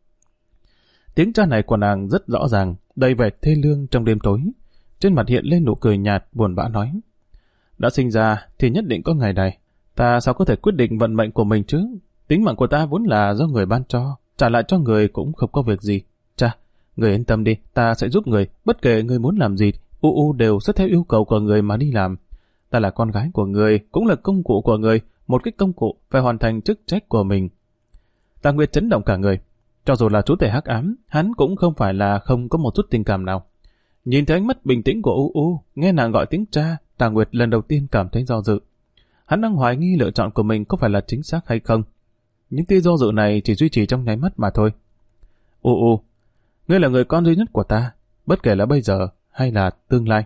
Tiếng cha này của nàng rất rõ ràng, đầy vẻ thê lương trong đêm tối. Trên mặt hiện lên nụ cười nhạt, buồn bã nói. Đã sinh ra thì nhất định có ngày này. Ta sao có thể quyết định vận mệnh của mình chứ? Tính mạng của ta vốn là do người ban cho, trả lại cho người cũng không có việc gì. Cha, người yên tâm đi, ta sẽ giúp người. Bất kể người muốn làm gì, đều sẽ theo yêu cầu của người mà đi làm. Ta là con gái của người, cũng là công cụ của người, một cái công cụ phải hoàn thành chức trách của mình. Tà Nguyệt chấn động cả người. Cho dù là chúa tể hắc ám, hắn cũng không phải là không có một chút tình cảm nào. Nhìn thấy ánh mắt bình tĩnh của nghe nàng gọi tiếng cha, Tà Nguyệt lần đầu tiên cảm thấy do dự. Hắn đang hoài nghi lựa chọn của mình có phải là chính xác hay không. Những tia do dự này chỉ duy trì trong nháy mắt mà thôi. Ngươi là người con duy nhất của ta, bất kể là bây giờ hay là tương lai.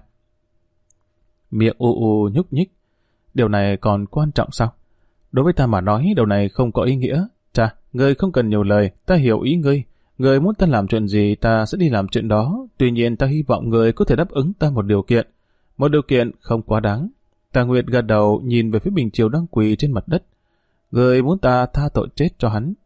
Miệng nhúc nhích. Điều này còn quan trọng sao? Đối với ta mà nói, điều này không có ý nghĩa. Cha, ngươi không cần nhiều lời, ta hiểu ý ngươi. Ngươi muốn ta làm chuyện gì, ta sẽ đi làm chuyện đó. Tuy nhiên ta hy vọng ngươi có thể đáp ứng ta một điều kiện. Một điều kiện không quá đáng. Tà Nguyệt gật đầu nhìn về phía Bình Triều đang quỳ trên mặt đất. Ngươi muốn ta tha tội chết cho hắn.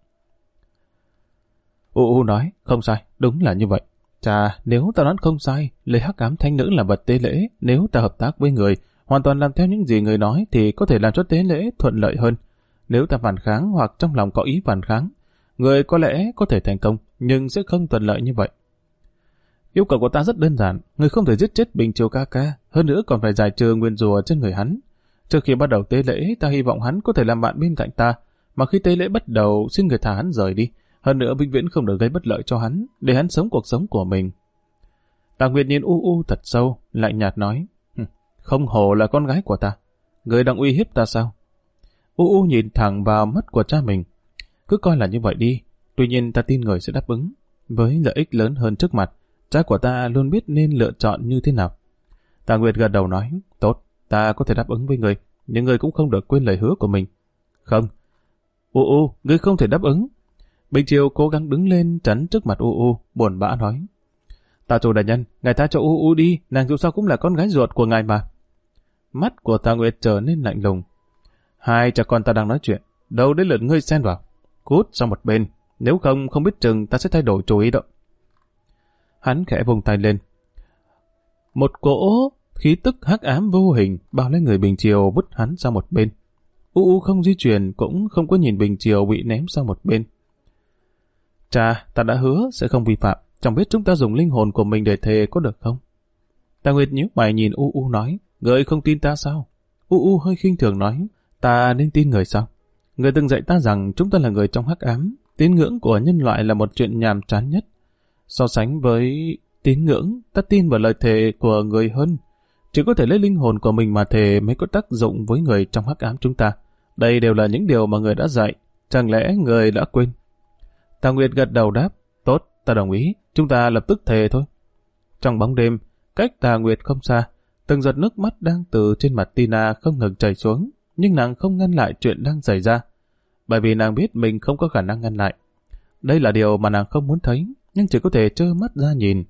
Nói, không sai, đúng là như vậy. Cha, nếu ta đoán không sai, lấy hắc ám thánh nữ là vật tế lễ, nếu ta hợp tác với người, hoàn toàn làm theo những gì người nói thì có thể làm cho tế lễ thuận lợi hơn. Nếu ta phản kháng hoặc trong lòng có ý phản kháng, người có lẽ có thể thành công, nhưng sẽ không thuận lợi như vậy. Yêu cầu của ta rất đơn giản, người không thể giết chết Bình Triều ca ca, hơn nữa còn phải giải trừ nguyên rủa trên người hắn. Trước khi bắt đầu tế lễ, ta hy vọng hắn có thể làm bạn bên cạnh ta, mà khi tế lễ bắt đầu, xin người thả hắn rời đi. Hơn nữa vĩnh viễn không được gây bất lợi cho hắn, để hắn sống cuộc sống của mình. Tà Nguyệt nhìn thật sâu, lạnh nhạt nói, không hổ là con gái của ta, người đang uy hiếp ta sao? Nhìn thẳng vào mắt của cha mình, cứ coi là như vậy đi, tuy nhiên ta tin người sẽ đáp ứng. Với lợi ích lớn hơn trước mặt, cha của ta luôn biết nên lựa chọn như thế nào. Tà Nguyệt gật đầu nói, tốt, ta có thể đáp ứng với người, nhưng người cũng không được quên lời hứa của mình. Không. Ngươi không thể đáp ứng. Bình Triều cố gắng đứng lên chắn trước mặt buồn bã nói. Tà chủ đại nhân, ngài tha cho đi, nàng dù sao cũng là con gái ruột của ngài mà. Mắt của Tà Nguyệt trở nên lạnh lùng. Hai cha con ta đang nói chuyện, đâu đến lượt ngươi xen vào. Cút sang một bên, nếu không biết chừng ta sẽ thay đổi chủ ý đó. Hắn khẽ vùng tay lên. Một cỗ khí tức hắc ám vô hình bao lấy người Bình Triều vứt hắn sang một bên. Không di chuyển cũng không có nhìn Bình Triều bị ném sang một bên. Cha, ta đã hứa sẽ không vi phạm, chẳng biết chúng ta dùng linh hồn của mình để thề có được không? Tà Nguyệt nhíu mày nhìn nói, người không tin ta sao? Hơi khinh thường nói, ta nên tin người sao? Người từng dạy ta rằng chúng ta là người trong hắc ám, tín ngưỡng của nhân loại là một chuyện nhàm chán nhất. So sánh với tín ngưỡng, ta tin vào lời thề của người hơn. Chỉ có thể lấy linh hồn của mình mà thề mới có tác dụng với người trong hắc ám chúng ta. Đây đều là những điều mà người đã dạy, chẳng lẽ người đã quên? Tà Nguyệt gật đầu đáp, tốt, ta đồng ý, chúng ta lập tức thề thôi. Trong bóng đêm, cách Tà Nguyệt không xa, từng giọt nước mắt đang từ trên mặt Tina không ngừng chảy xuống, nhưng nàng không ngăn lại chuyện đang xảy ra. bởi vì nàng biết mình không có khả năng ngăn lại. Đây là điều mà nàng không muốn thấy, nhưng chỉ có thể trơ mắt ra nhìn.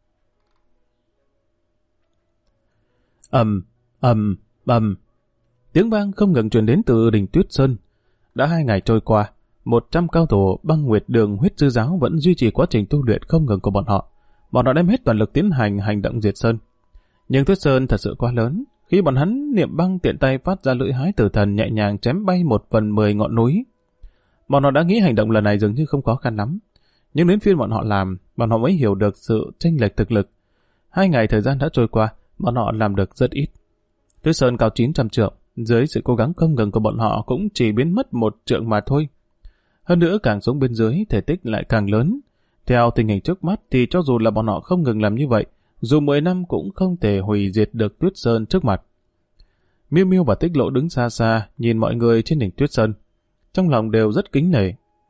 Ầm, ầm, ầm. Tiếng vang không ngừng truyền đến từ đỉnh Tuyết Sơn. Đã 2 ngày trôi qua, 100 cao thủ Băng Nguyệt Đường Huyết Sư Giáo vẫn duy trì quá trình tu luyện không ngừng của bọn họ. Bọn họ đem hết toàn lực tiến hành hành động diệt sơn. Nhưng Tuyết Sơn thật sự quá lớn, khi bọn hắn niệm băng tiện tay phát ra lưỡi hái tử thần nhẹ nhàng chém bay 1/10 ngọn núi. Bọn họ đã nghĩ hành động lần này dường như không khó khăn lắm, nhưng đến phiên bọn họ làm, bọn họ mới hiểu được sự chênh lệch thực lực. 2 ngày thời gian đã trôi qua, bọn họ làm được rất ít. Tuyết Sơn cao 900 trượng, dưới sự cố gắng không ngừng của bọn họ cũng chỉ biến mất 1 trượng mà thôi. Hơn nữa càng xuống bên dưới, thể tích lại càng lớn. Theo tình hình trước mắt thì cho dù là bọn họ không ngừng làm như vậy, dù 10 năm cũng không thể hủy diệt được Tuyết Sơn trước mặt. Miêu Miêu và Tích Lỗ đứng xa xa, nhìn mọi người trên đỉnh Tuyết Sơn. Trong lòng đều rất kính nể.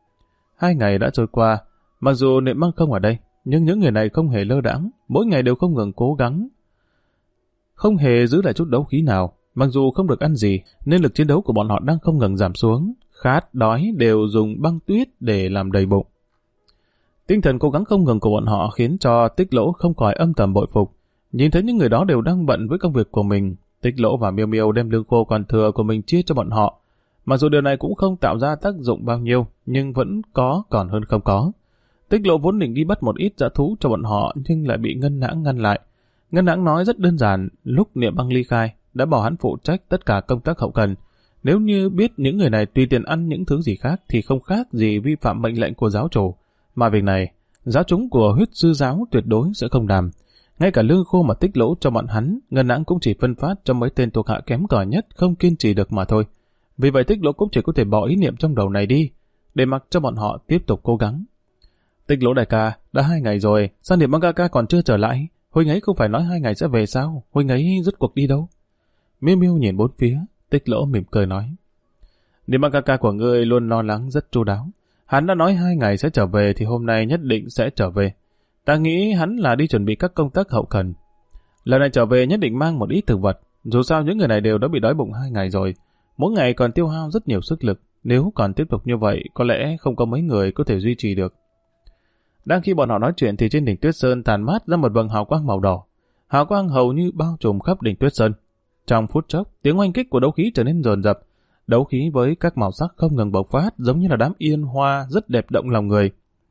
2 ngày đã trôi qua, mặc dù Niệm Băng không ở đây, nhưng những người này không hề lơ đãng, mỗi ngày đều không ngừng cố gắng. Không hề giữ lại chút đấu khí nào, mặc dù không được ăn gì, nên lực chiến đấu của bọn họ đang không ngừng giảm xuống. Khát, đói đều dùng băng tuyết để làm đầy bụng. Tinh thần cố gắng không ngừng của bọn họ khiến cho Tích Lỗ không khỏi âm thầm bội phục. Nhìn thấy những người đó đều đang bận với công việc của mình, Tích Lỗ và Miêu Miêu đem lương khô còn thừa của mình chia cho bọn họ. Mặc dù điều này cũng không tạo ra tác dụng bao nhiêu, nhưng vẫn có còn hơn không có. Tích Lỗ vốn định đi bắt một ít dã thú cho bọn họ, nhưng lại bị Ngân Nãng ngăn lại. Ngân Nãng nói rất đơn giản, lúc Niệm Băng ly khai, đã bảo hắn phụ trách tất cả công tác hậu cần. Nếu như biết những người này tùy tiện ăn những thứ gì khác thì không khác gì vi phạm mệnh lệnh của giáo chủ. Mà việc này, giáo chúng của Huyết Sư Giáo tuyệt đối sẽ không làm. Ngay cả lương khô mà Tích Lỗ cho bọn hắn, Ngân Nãng cũng chỉ phân phát cho mấy tên thuộc hạ kém cỏi nhất không kiên trì được mà thôi. Vì vậy Tích Lỗ cũng chỉ có thể bỏ ý niệm trong đầu này đi, để mặc cho bọn họ tiếp tục cố gắng. Tích Lỗ đại ca, đã 2 ngày rồi, sao Niệm Băng ca ca còn chưa trở lại? Huynh ấy không phải nói 2 ngày sẽ về sao? Huynh ấy rốt cuộc đi đâu? Miêu Miêu nhìn bốn phía, Tích Lỗ mỉm cười nói. Niệm Băng ca ca của ngươi luôn lo lắng rất chu đáo. Hắn đã nói 2 ngày sẽ trở về thì hôm nay nhất định sẽ trở về. Ta nghĩ hắn là đi chuẩn bị các công tác hậu cần. Lần này trở về nhất định mang một ít thực vật. Dù sao những người này đều đã bị đói bụng 2 ngày rồi. Mỗi ngày còn tiêu hao rất nhiều sức lực. Nếu còn tiếp tục như vậy, có lẽ không có mấy người có thể duy trì được. Đang khi bọn họ nói chuyện thì trên đỉnh Tuyết Sơn tàn mát ra một vầng hào quang màu đỏ. Hào quang hầu như bao trùm khắp đỉnh Tuyết Sơn. Trong phút chốc, tiếng oanh kích của đấu khí trở nên dồn dập. Đấu khí với các màu sắc không ngừng bộc phát, giống như là đám yên hoa rất đẹp động lòng người.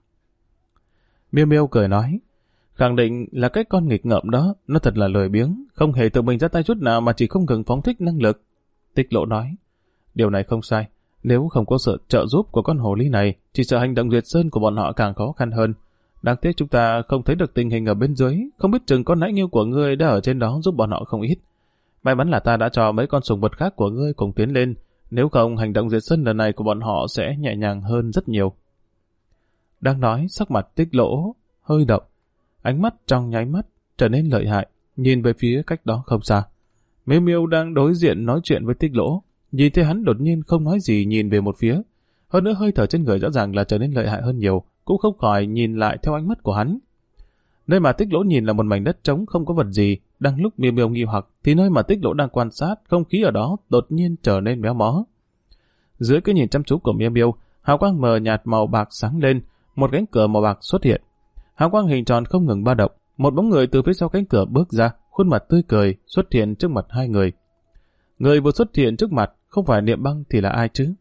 Miêu Miêu cười nói, khẳng định là cái con nghịch ngợm đó, nó thật là lười biếng, không hề tự mình ra tay chút nào mà chỉ không ngừng phóng thích năng lực. Tích Lỗ nói, điều này không sai, nếu không có sự trợ giúp của con hồ ly này, chỉ sợ hành động diệt sơn của bọn họ càng khó khăn hơn. Đáng tiếc chúng ta không thấy được tình hình ở bên dưới, không biết chừng con nãi nghiêu của ngươi đã ở trên đó giúp bọn họ không ít. May mắn là ta đã cho mấy con sùng vật khác của ngươi cùng tiến lên, nếu không hành động diệt sơn lần này của bọn họ sẽ nhẹ nhàng hơn rất nhiều. Đang nói, sắc mặt Tích Lỗ hơi động, ánh mắt trong nháy mắt trở nên lợi hại, nhìn về phía cách đó không xa. Miêu Miêu đang đối diện nói chuyện với Tích Lỗ, nhìn thấy hắn đột nhiên không nói gì nhìn về một phía, hơn nữa hơi thở trên người rõ ràng là trở nên lợi hại hơn nhiều, cũng không khỏi nhìn lại theo ánh mắt của hắn. Nơi mà Tích Lỗ nhìn là một mảnh đất trống không có vật gì, đang lúc Miêu Miêu nghi hoặc thì nơi mà Tích Lỗ đang quan sát, không khí ở đó đột nhiên trở nên méo mó. Dưới cái nhìn chăm chú của Miêu Miêu, hào quang mờ nhạt màu bạc sáng lên, một cánh cửa màu bạc xuất hiện. Hào quang hình tròn không ngừng ba động, một bóng người từ phía sau cánh cửa bước ra, khuôn mặt tươi cười xuất hiện trước mặt hai người. Người vừa xuất hiện trước mặt không phải Niệm Băng thì là ai chứ?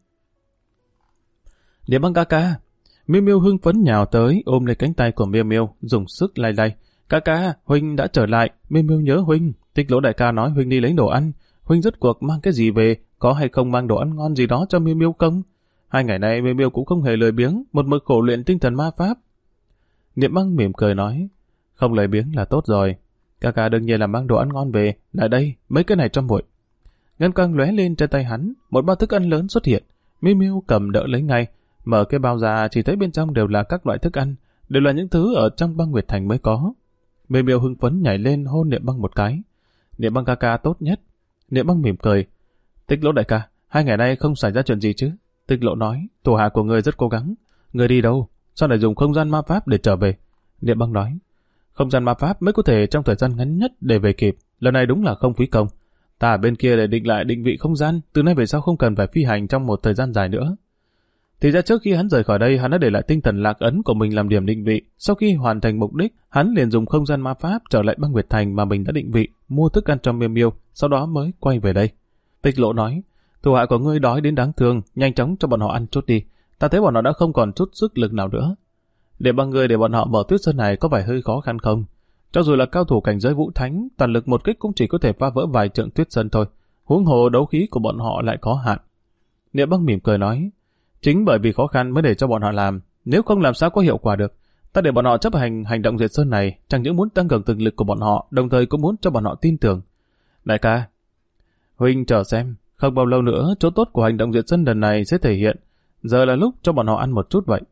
Niệm Băng ca ca. Miêu Miêu hưng phấn nhào tới ôm lấy cánh tay của Miêu Miêu, dùng sức lay lay. Ca ca, huynh đã trở lại. Miêu Miêu nhớ huynh. Tích Lỗ đại ca nói huynh đi lấy đồ ăn. Huynh rốt cuộc mang cái gì về? Có hay không mang đồ ăn ngon gì đó cho Miêu Miêu không? 2 ngày nay Miêu Miêu cũng không hề lười biếng, một mực khổ luyện tinh thần ma pháp. Niệm Băng mỉm cười nói, không lười biếng là tốt rồi. Ca ca đương nhiên là mang đồ ăn ngon về. Lại đây, mấy cái này cho muội. Ngân quang lóe lên trên tay hắn, một bao thức ăn lớn xuất hiện. Miêu Miêu cầm đỡ lấy ngay, mở cái bao ra chỉ thấy bên trong đều là các loại thức ăn, đều là những thứ ở trong Băng Nguyệt Thành mới có. Miêu Miêu hưng phấn nhảy lên hôn Niệm Băng một cái. Niệm Băng ca ca tốt nhất. Niệm Băng mỉm cười. Tích Lỗ đại ca, 2 ngày nay không xảy ra chuyện gì chứ? Tích Lỗ nói, thủ hạ của người rất cố gắng. Người đi đâu? Sao lại dùng không gian ma pháp để trở về? Niệm Băng nói, không gian ma pháp mới có thể trong thời gian ngắn nhất để về kịp. Lần này đúng là không phí công. Ta ở bên kia để định lại định vị không gian, từ nay về sau không cần phải phi hành trong một thời gian dài nữa. Thì ra trước khi hắn rời khỏi đây, hắn đã để lại tinh thần lạc ấn của mình làm điểm định vị. Sau khi hoàn thành mục đích, hắn liền dùng không gian ma pháp trở lại băng Nguyệt Thành mà mình đã định vị, mua thức ăn cho Miêu Miêu, sau đó mới quay về đây. Tích Lỗ nói, thủ hạ của ngươi đói đến đáng thương, nhanh chóng cho bọn họ ăn chút đi. Ta thấy bọn họ đã không còn chút sức lực nào nữa. Để bằng người để bọn họ mở Tuyết Sơn này có phải hơi khó khăn không? Cho dù là cao thủ cảnh giới Vũ Thánh, toàn lực một kích cũng chỉ có thể phá vỡ vài trượng Tuyết Sơn thôi. Huống hồ đấu khí của bọn họ lại có hạn. Niệm Băng mỉm cười nói, chính bởi vì khó khăn mới để cho bọn họ làm, nếu không làm sao có hiệu quả được. Ta để bọn họ chấp hành hành động diệt sơn này, chẳng những muốn tăng cường thực lực của bọn họ, đồng thời cũng muốn cho bọn họ tin tưởng. Đại ca, huynh chờ xem, không bao lâu nữa chỗ tốt của hành động diệt sơn lần này sẽ thể hiện. Giờ là lúc cho bọn họ ăn một chút vậy.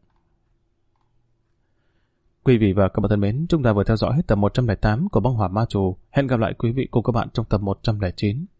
Quý vị và các bạn thân mến, chúng ta vừa theo dõi hết tập 108 của Băng Hỏa Ma Trù. Hẹn gặp lại quý vị cùng các bạn trong tập 109.